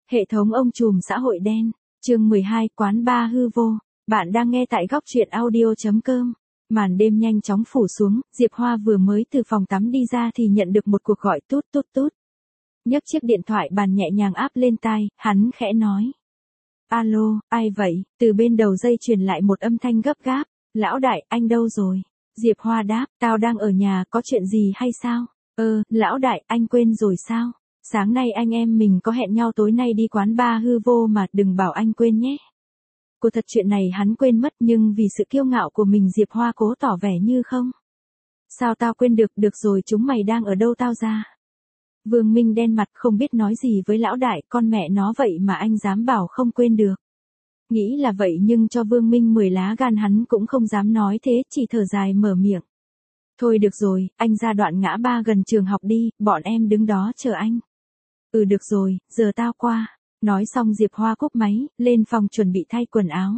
Hệ thống ông trùm xã hội đen, chương 12, quán bar hư vô. Bạn đang nghe tại góc truyện audio.com. Màn đêm nhanh chóng phủ xuống, Diệp Hoa vừa mới từ phòng tắm đi ra thì nhận được một cuộc gọi tút tút tút. Nhấc chiếc điện thoại bàn nhẹ nhàng áp lên tai, hắn khẽ nói. Alo, ai vậy? Từ bên đầu dây truyền lại một âm thanh gấp gáp. Lão đại, anh đâu rồi? Diệp Hoa đáp, tao đang ở nhà, có chuyện gì hay sao? Lão đại, anh quên rồi sao? Sáng nay anh em mình có hẹn nhau tối nay đi quán bar hư vô mà, đừng bảo anh quên nhé. Cô thật chuyện này hắn quên mất, nhưng vì sự kiêu ngạo của mình Diệp Hoa cố tỏ vẻ như không. Sao tao quên được, được rồi chúng mày đang ở đâu tao ra. Vương Minh đen mặt không biết nói gì với lão đại, con mẹ nó vậy mà anh dám bảo không quên được. Nghĩ là vậy nhưng cho Vương Minh 10 lá gan hắn cũng không dám nói thế, chỉ thở dài mở miệng. Thôi được rồi, anh ra đoạn ngã ba gần trường học đi, bọn em đứng đó chờ anh. Được rồi, giờ tao qua. Nói xong Diệp Hoa cúp máy, lên phòng chuẩn bị thay quần áo.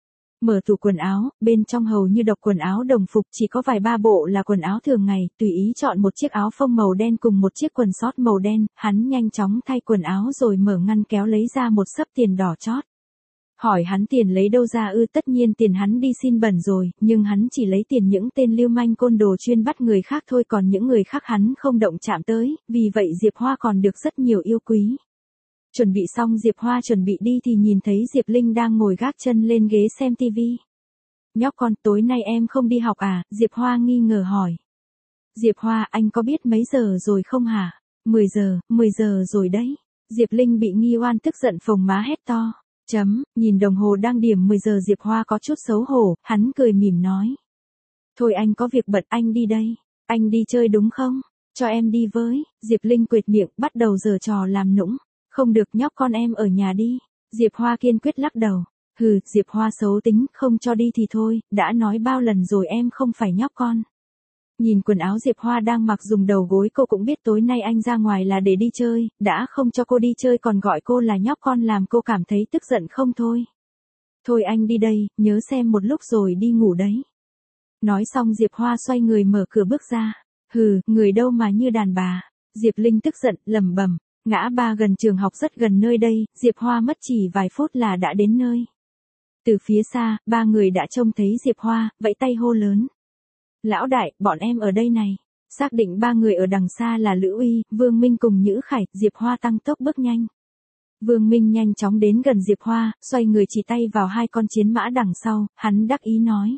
Mở tủ quần áo, bên trong hầu như độc quần áo đồng phục, chỉ có vài ba bộ là quần áo thường ngày, tùy ý chọn một chiếc áo phông màu đen cùng một chiếc quần sót màu đen, hắn nhanh chóng thay quần áo rồi mở ngăn kéo lấy ra một xấp tiền đỏ chót. Hỏi hắn tiền lấy đâu ra tất nhiên tiền hắn đi xin bẩn rồi, nhưng hắn chỉ lấy tiền những tên lưu manh côn đồ chuyên bắt người khác thôi, còn những người khác hắn không động chạm tới, vì vậy Diệp Hoa còn được rất nhiều yêu quý. Chuẩn bị xong Diệp Hoa chuẩn bị đi thì nhìn thấy Diệp Linh đang ngồi gác chân lên ghế xem tivi. Nhóc con, tối nay em không đi học à? Diệp Hoa nghi ngờ hỏi. Diệp Hoa, anh có biết mấy giờ rồi không hả? 10 giờ rồi đấy. Diệp Linh bị nghi oan tức giận phồng má hét to. Nhìn đồng hồ đang điểm 10 giờ Diệp Hoa có chút xấu hổ, hắn cười mỉm nói. Thôi anh có việc bận, anh đi đây. Anh đi chơi đúng không? Cho em đi với. Diệp Linh quệt miệng, bắt đầu giở trò làm nũng. Không được nhóc con, em ở nhà đi. Diệp Hoa kiên quyết lắc đầu. Diệp Hoa xấu tính, không cho đi thì thôi, đã nói bao lần rồi em không phải nhóc con. Nhìn quần áo Diệp Hoa đang mặc dùng đầu gối cô cũng biết tối nay anh ra ngoài là để đi chơi, đã không cho cô đi chơi còn gọi cô là nhóc con làm cô cảm thấy tức giận không thôi. Thôi anh đi đây, nhớ xem một lúc rồi đi ngủ đấy. Nói xong Diệp Hoa xoay người mở cửa bước ra. Người đâu mà như đàn bà. Diệp Linh tức giận, lẩm bẩm. Ngã ba gần trường học rất gần nơi đây, Diệp Hoa mất chỉ vài phút là đã đến nơi. Từ phía xa, ba người đã trông thấy Diệp Hoa, vẫy tay hô lớn. Lão đại, bọn em ở đây này. Xác định ba người ở đằng xa là Lữ Uy, Vương Minh cùng Nhữ Khải, Diệp Hoa tăng tốc bước nhanh. Vương Minh nhanh chóng đến gần Diệp Hoa, xoay người chỉ tay vào hai con chiến mã đằng sau, hắn đắc ý nói.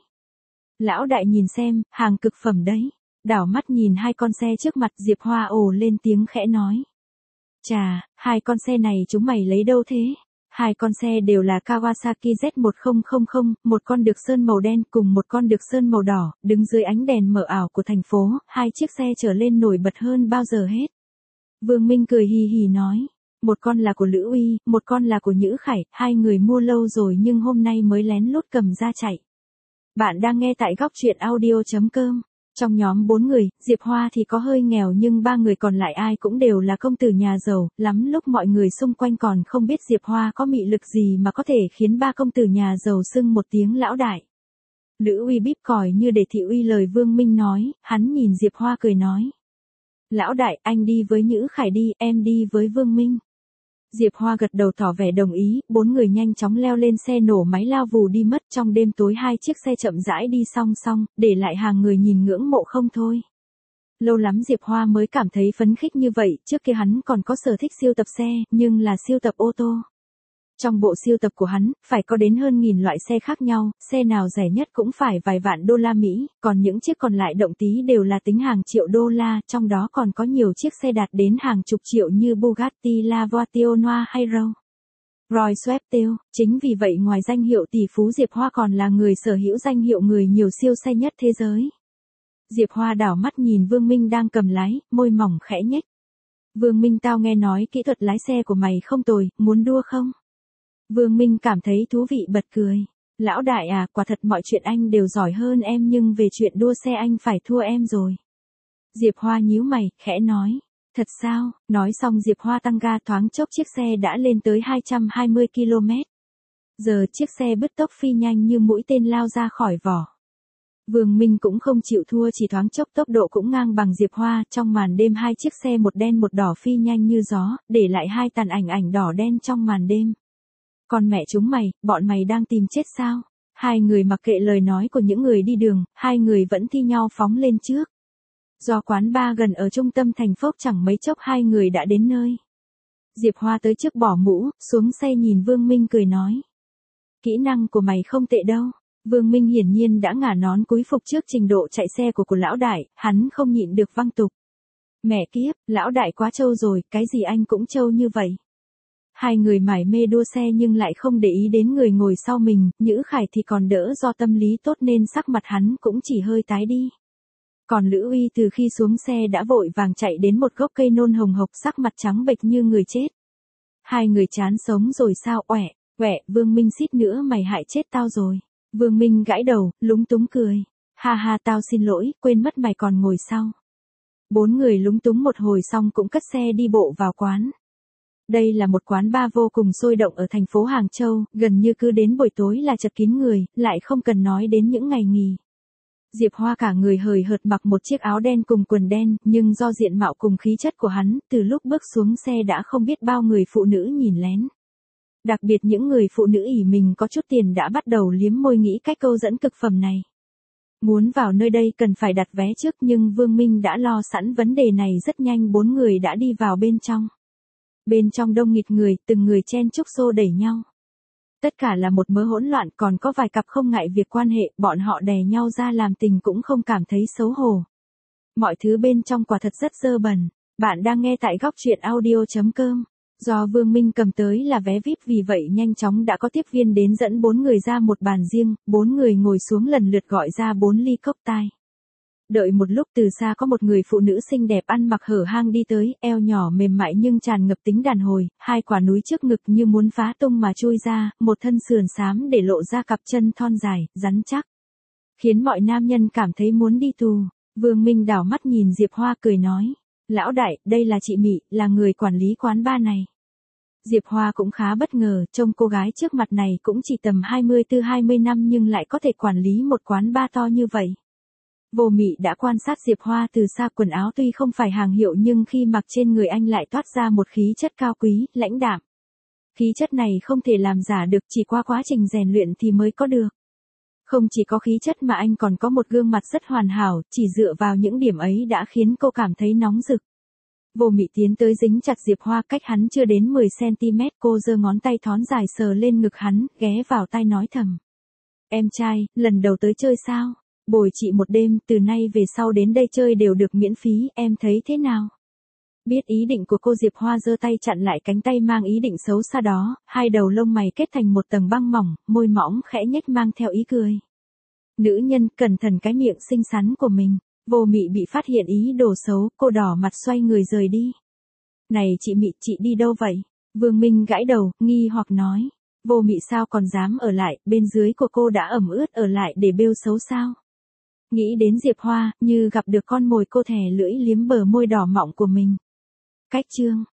Lão đại nhìn xem, hàng cực phẩm đấy. Đảo mắt nhìn hai con xe trước mặt Diệp Hoa ồ lên tiếng khẽ nói. Chà, hai con xe này chúng mày lấy đâu thế? Hai con xe đều là Kawasaki Z1000, một con được sơn màu đen cùng một con được sơn màu đỏ, đứng dưới ánh đèn mờ ảo của thành phố, hai chiếc xe trở lên nổi bật hơn bao giờ hết. Vương Minh cười hì hì nói, một con là của Lữ Uy, một con là của Nhữ Khải, hai người mua lâu rồi nhưng hôm nay mới lén lút cầm ra chạy. Bạn đang nghe tại góc truyện audio.com. Trong nhóm 4 người, Diệp Hoa thì có hơi nghèo nhưng ba người còn lại ai cũng đều là công tử nhà giàu, lắm lúc mọi người xung quanh còn không biết Diệp Hoa có mị lực gì mà có thể khiến ba công tử nhà giàu xưng một tiếng lão đại. Lữ Uy bíp còi như để thị uy lời Vương Minh nói, hắn nhìn Diệp Hoa cười nói. Lão đại, anh đi với Nhữ Khải đi, em đi với Vương Minh. Diệp Hoa gật đầu tỏ vẻ đồng ý, 4 người nhanh chóng leo lên xe nổ máy lao vù đi mất. Trong đêm tối hai chiếc xe chậm rãi đi song song, để lại hàng người nhìn ngưỡng mộ không thôi. Lâu lắm Diệp Hoa mới cảm thấy phấn khích như vậy, trước kia hắn còn có sở thích siêu tập xe, nhưng là siêu tập ô tô. Trong bộ siêu tập của hắn, phải có đến hơn 1000 loại xe khác nhau, xe nào rẻ nhất cũng phải vài vạn đô la Mỹ, còn những chiếc còn lại động tí đều là tính hàng triệu đô la, trong đó còn có nhiều chiếc xe đạt đến hàng chục triệu như Bugatti La Voiture Noire hay Rolls Royce. Chính vì vậy ngoài danh hiệu tỷ phú Diệp Hoa còn là người sở hữu danh hiệu người nhiều siêu xe nhất thế giới. Diệp Hoa đảo mắt nhìn Vương Minh đang cầm lái, môi mỏng khẽ nhếch. Vương Minh, tao nghe nói kỹ thuật lái xe của mày không tồi, muốn đua không? Vương Minh cảm thấy thú vị bật cười. Lão đại à, quả thật mọi chuyện anh đều giỏi hơn em nhưng về chuyện đua xe anh phải thua em rồi. Diệp Hoa nhíu mày, khẽ nói. Thật sao? Nói xong Diệp Hoa tăng ga thoáng chốc chiếc xe đã lên tới 220 km. Giờ chiếc xe bứt tốc phi nhanh như mũi tên lao ra khỏi vỏ. Vương Minh cũng không chịu thua, chỉ thoáng chốc tốc độ cũng ngang bằng Diệp Hoa, trong màn đêm hai chiếc xe một đen một đỏ phi nhanh như gió, để lại hai tàn ảnh đỏ đen trong màn đêm. Con mẹ chúng mày, bọn mày đang tìm chết sao? Hai người mặc kệ lời nói của những người đi đường, hai người vẫn thi nhau phóng lên trước. Do quán bar gần ở trung tâm thành phố, chẳng mấy chốc hai người đã đến nơi. Diệp Hoa tới trước bỏ mũ, xuống xe nhìn Vương Minh cười nói. Kỹ năng của mày không tệ đâu. Vương Minh hiển nhiên đã ngả nón cúi phục trước trình độ chạy xe của lão đại, hắn không nhịn được văng tục. Mẹ kiếp, lão đại quá trâu rồi, cái gì anh cũng trâu như vậy. Hai người mải mê đua xe nhưng lại không để ý đến người ngồi sau mình, Nhữ Khải thì còn đỡ, do tâm lý tốt nên sắc mặt hắn cũng chỉ hơi tái đi. Còn Lữ Uy từ khi xuống xe đã vội vàng chạy đến một gốc cây nôn hồng hộc, sắc mặt trắng bệch như người chết. Hai người chán sống rồi sao? Quẹ, Vương Minh xít nữa mày hại chết tao rồi. Vương Minh gãi đầu, lúng túng cười. Ha ha, tao xin lỗi, quên mất mày còn ngồi sau. Bốn người lúng túng một hồi xong cũng cất xe đi bộ vào quán. Đây là một quán bar vô cùng sôi động ở thành phố Hàng Châu, gần như cứ đến buổi tối là chật kín người, lại không cần nói đến những ngày nghỉ. Diệp Hoa cả người hời hợt mặc một chiếc áo đen cùng quần đen, nhưng do diện mạo cùng khí chất của hắn, từ lúc bước xuống xe đã không biết bao người phụ nữ nhìn lén. Đặc biệt những người phụ nữ ỷ mình có chút tiền đã bắt đầu liếm môi nghĩ cách câu dẫn cực phẩm này. Muốn vào nơi đây cần phải đặt vé trước, nhưng Vương Minh đã lo sẵn vấn đề này, rất nhanh bốn người đã đi vào bên trong. Bên trong đông nghịt người, từng người chen chúc xô đẩy nhau. Tất cả là một mớ hỗn loạn, còn có vài cặp không ngại việc quan hệ, bọn họ đè nhau ra làm tình cũng không cảm thấy xấu hổ. Mọi thứ bên trong quả thật rất dơ bẩn. Bạn đang nghe tại góc truyện audio.com. Do Vương Minh cầm tới là vé VIP, vì vậy nhanh chóng đã có tiếp viên đến dẫn bốn người ra một bàn riêng, bốn người ngồi xuống lần lượt gọi ra 4 ly cốc tai. Đợi một lúc, từ xa có một người phụ nữ xinh đẹp ăn mặc hở hang đi tới, eo nhỏ mềm mại nhưng tràn ngập tính đàn hồi, hai quả núi trước ngực như muốn phá tung mà chui ra, một thân sườn xám để lộ ra cặp chân thon dài, rắn chắc. Khiến mọi nam nhân cảm thấy muốn đi tù. Vương Minh đảo mắt nhìn Diệp Hoa cười nói. Lão đại, đây là chị Mị, là người quản lý quán bar này. Diệp Hoa cũng khá bất ngờ, trông cô gái trước mặt này cũng chỉ tầm 24-20 năm nhưng lại có thể quản lý một quán bar to như vậy. Vô Mị đã quan sát Diệp Hoa từ xa, quần áo tuy không phải hàng hiệu nhưng khi mặc trên người anh lại toát ra một khí chất cao quý, lãnh đạm. Khí chất này không thể làm giả được, chỉ qua quá trình rèn luyện thì mới có được. Không chỉ có khí chất mà anh còn có một gương mặt rất hoàn hảo, chỉ dựa vào những điểm ấy đã khiến cô cảm thấy nóng rực. Vô Mị tiến tới dính chặt Diệp Hoa cách hắn chưa đến 10cm, cô giơ ngón tay thon dài sờ lên ngực hắn, ghé vào tai nói thầm. Em trai, lần đầu tới chơi sao? Bồi chị một đêm, từ nay về sau đến đây chơi đều được miễn phí, em thấy thế nào? Biết ý định của cô, Diệp Hoa giơ tay chặn lại cánh tay mang ý định xấu xa đó, hai đầu lông mày kết thành một tầng băng mỏng, môi mỏng khẽ nhếch mang theo ý cười. Nữ nhân, cẩn thận cái miệng xinh xắn của mình. Vô Mị bị phát hiện ý đồ xấu, cô đỏ mặt xoay người rời đi. Này chị Mị, chị đi đâu vậy? Vương Minh gãi đầu, nghi hoặc nói. Vô Mị sao còn dám ở lại, bên dưới của cô đã ẩm ướt, ở lại để bêu xấu sao? Nghĩ đến Diệp Hoa, như gặp được con mồi, cô thè lưỡi liếm bờ môi đỏ mọng của mình. Cách chương